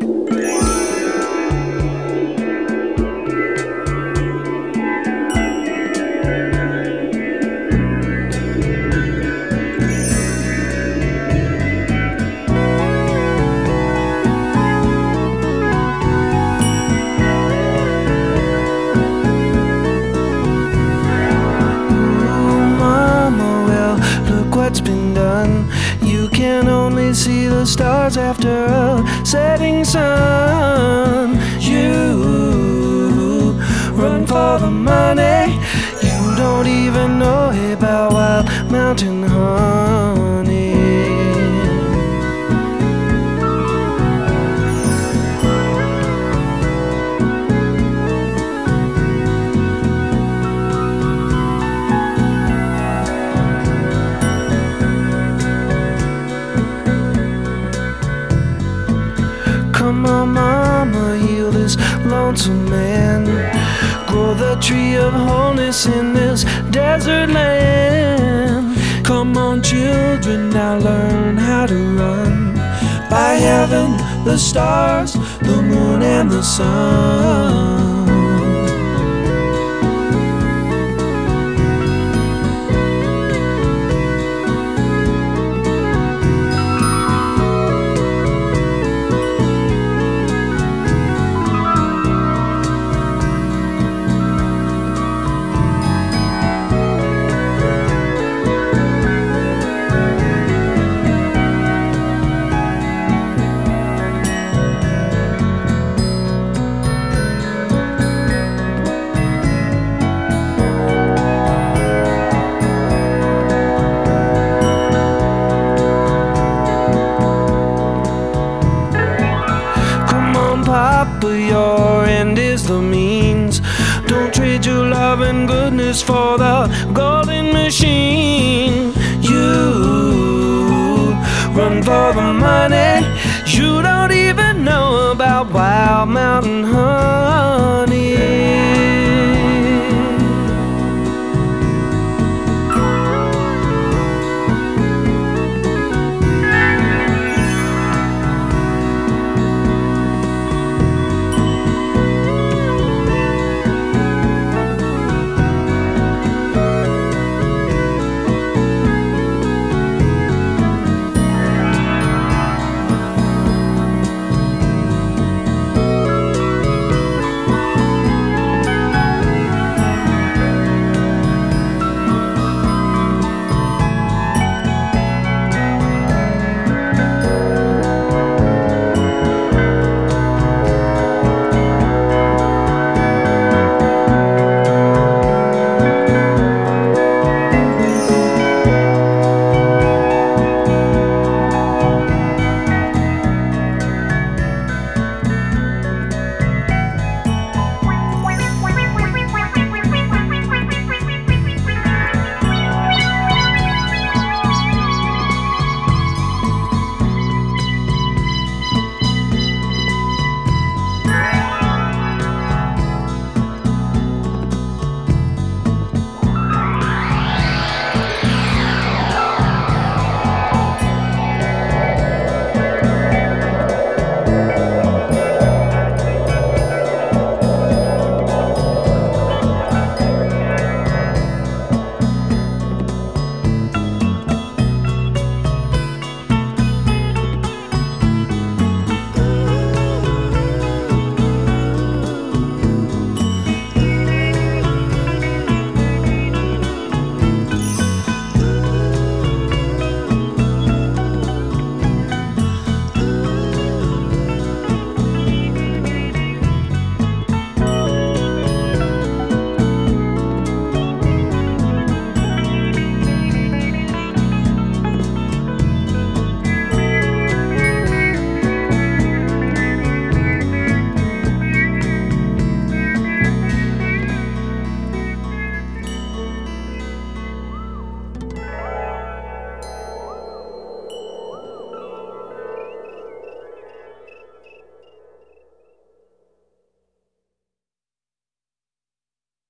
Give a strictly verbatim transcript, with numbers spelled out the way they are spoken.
What's been done? You can only see the stars after a setting sun. You run for the money. You don't even know about Wild Mountain honey. Come on, mama, heal this lonesome man. Grow the tree of wholeness in this desert land. Come on, children, now learn how to run by heaven, the stars, the moon, and the sun. Papa, your end is the means. Don't trade your love and goodness for the golden machine. You run for the money. You don't even know about Wild Mountain honey.